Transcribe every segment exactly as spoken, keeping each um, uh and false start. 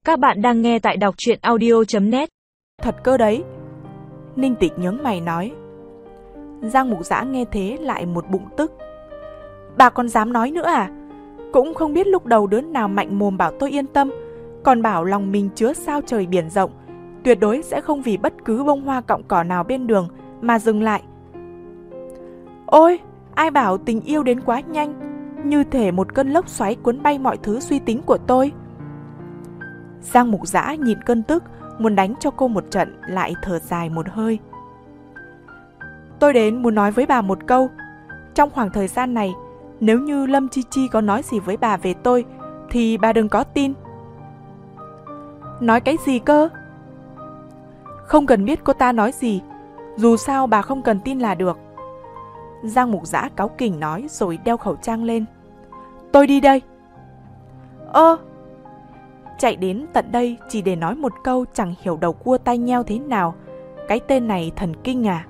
Các bạn đang nghe tại đọc truyện audio chấm net. Thật cơ đấy. Ninh Tịch nhướng mày nói. Giang Mục Dã nghe thế lại một bụng tức. Bà còn dám nói nữa à? Cũng không biết lúc đầu đứa nào mạnh mồm bảo tôi yên tâm, còn bảo lòng mình chứa sao trời biển rộng, tuyệt đối sẽ không vì bất cứ bông hoa cọng cỏ nào bên đường mà dừng lại. Ôi, ai bảo tình yêu đến quá nhanh, như thể một cơn lốc xoáy cuốn bay mọi thứ suy tính của tôi. Giang Mục Dã nhịn cơn tức, muốn đánh cho cô một trận, lại thở dài một hơi. Tôi đến muốn nói với bà một câu. Trong khoảng thời gian này, nếu như Lâm Chi Chi có nói gì với bà về tôi, thì bà đừng có tin. Nói cái gì cơ? Không cần biết cô ta nói gì, dù sao bà không cần tin là được. Giang Mục Dã cáu kỉnh nói rồi đeo khẩu trang lên. Tôi đi đây. Ơ, chạy đến tận đây chỉ để nói một câu chẳng hiểu đầu cua tai nheo thế nào. Cái tên này thần kinh à?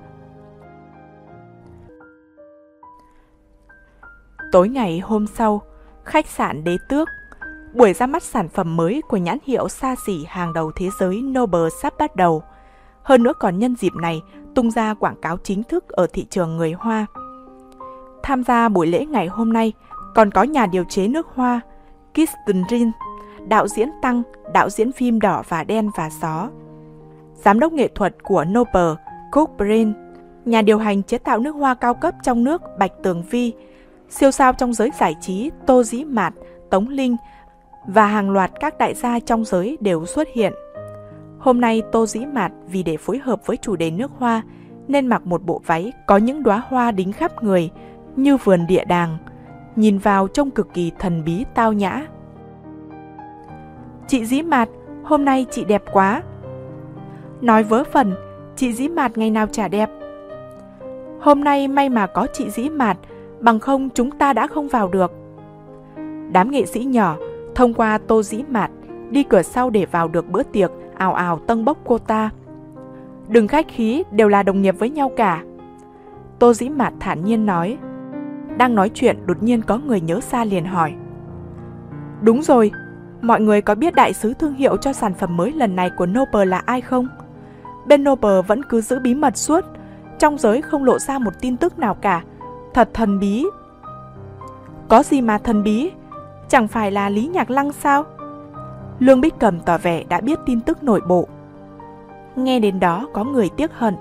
Tối ngày hôm sau, khách sạn Đế Tước, buổi ra mắt sản phẩm mới của nhãn hiệu xa xỉ hàng đầu thế giới Noble sắp bắt đầu. Hơn nữa còn nhân dịp này tung ra quảng cáo chính thức ở thị trường người Hoa. Tham gia buổi lễ ngày hôm nay còn có nhà điều chế nước hoa Kirsten Rin, đạo diễn Tăng, đạo diễn phim Đỏ và Đen và Gió, giám đốc nghệ thuật của Noble Cook Brain, nhà điều hành chế tạo nước hoa cao cấp trong nước Bạch Tường Vi, siêu sao trong giới giải trí Tô Dĩ Mạt, Tống Linh và hàng loạt các đại gia trong giới đều xuất hiện. Hôm nay Tô Dĩ Mạt vì để phối hợp với chủ đề nước hoa nên mặc một bộ váy có những đóa hoa đính khắp người như vườn địa đàng, nhìn vào trông cực kỳ thần bí tao nhã. Chị Dĩ Mạt, hôm nay chị đẹp quá. Nói vớ vẩn, chị Dĩ Mạt ngày nào chả đẹp. Hôm nay may mà có chị Dĩ Mạt, bằng không chúng ta đã không vào được. Đám nghệ sĩ nhỏ thông qua Tô Dĩ Mạt đi cửa sau để vào được bữa tiệc, ào ào tâng bốc cô ta. Đừng khách khí, đều là đồng nghiệp với nhau cả. Tô Dĩ Mạt thản nhiên nói. Đang nói chuyện đột nhiên có người nhớ ra liền hỏi. Đúng rồi, mọi người có biết đại sứ thương hiệu cho sản phẩm mới lần này của Noble là ai không? Bên Noble vẫn cứ giữ bí mật suốt, trong giới không lộ ra một tin tức nào cả. Thật thần bí. Có gì mà thần bí? Chẳng phải là Lý Nhạc Lăng sao? Lương Bích Cầm tỏ vẻ đã biết tin tức nội bộ. Nghe đến đó có người tiếc hận.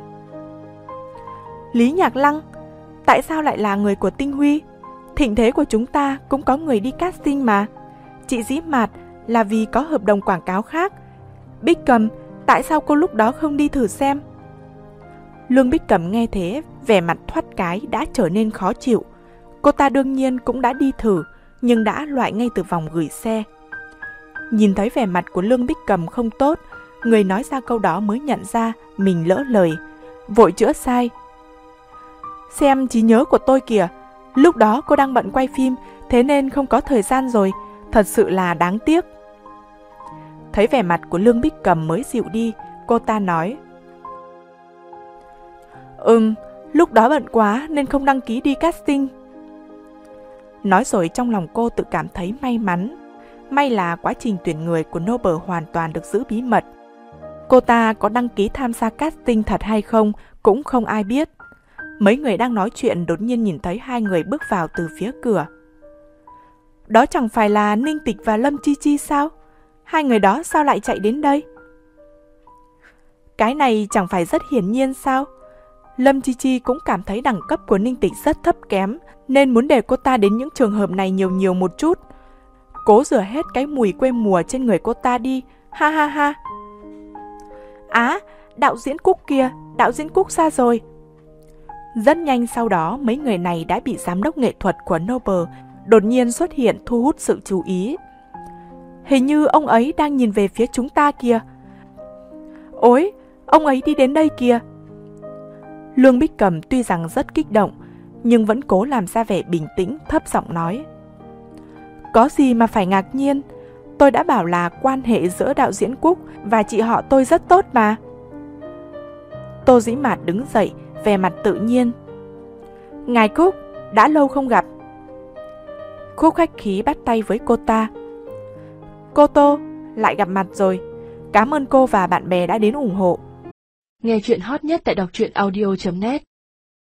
Lý Nhạc Lăng? Tại sao lại là người của Tinh Huy? Thịnh thế của chúng ta cũng có người đi casting mà. Chị Dĩ Mạt là vì có hợp đồng quảng cáo khác. Bích Cầm, tại sao cô lúc đó không đi thử xem? Lương Bích Cầm nghe thế, vẻ mặt thoát cái đã trở nên khó chịu. Cô ta đương nhiên cũng đã đi thử, nhưng đã loại ngay từ vòng gửi xe. Nhìn thấy vẻ mặt của Lương Bích Cầm không tốt, người nói ra câu đó mới nhận ra mình lỡ lời, vội chữa sai. Xem trí nhớ của tôi kìa, lúc đó cô đang bận quay phim, thế nên không có thời gian rồi, thật sự là đáng tiếc. Thấy vẻ mặt của Lương Bích Cầm mới dịu đi, cô ta nói. Ừm, lúc đó bận quá nên không đăng ký đi casting. Nói rồi trong lòng cô tự cảm thấy may mắn. May là quá trình tuyển người của Noble hoàn toàn được giữ bí mật. Cô ta có đăng ký tham gia casting thật hay không cũng không ai biết. Mấy người đang nói chuyện đột nhiên nhìn thấy hai người bước vào từ phía cửa. Đó chẳng phải là Ninh Tịch và Lâm Chi Chi sao? Hai người đó sao lại chạy đến đây? Cái này chẳng phải rất hiển nhiên sao? Lâm Chi Chi cũng cảm thấy đẳng cấp của Ninh Tịch rất thấp kém, nên muốn để cô ta đến những trường hợp này nhiều nhiều một chút. Cố rửa hết cái mùi quê mùa trên người cô ta đi, ha ha ha. Á, đạo diễn Cúc kìa, đạo diễn Cúc ra rồi. Rất nhanh sau đó, mấy người này đã bị giám đốc nghệ thuật của Noble đột nhiên xuất hiện thu hút sự chú ý. Hình như ông ấy đang nhìn về phía chúng ta kìa. Ôi, ông ấy đi đến đây kìa. Lương Bích Cầm tuy rằng rất kích động, nhưng vẫn cố làm ra vẻ bình tĩnh, thấp giọng nói. Có gì mà phải ngạc nhiên, tôi đã bảo là quan hệ giữa đạo diễn Cúc và chị họ tôi rất tốt mà. Tô Dĩ Mạt đứng dậy, vẻ mặt tự nhiên. Ngài Cúc, đã lâu không gặp. Cúc khách khí bắt tay với cô ta. Cô Tô, lại gặp mặt rồi. Cảm ơn cô và bạn bè đã đến ủng hộ. Nghe chuyện hot nhất tại đọc truyện audio chấm net.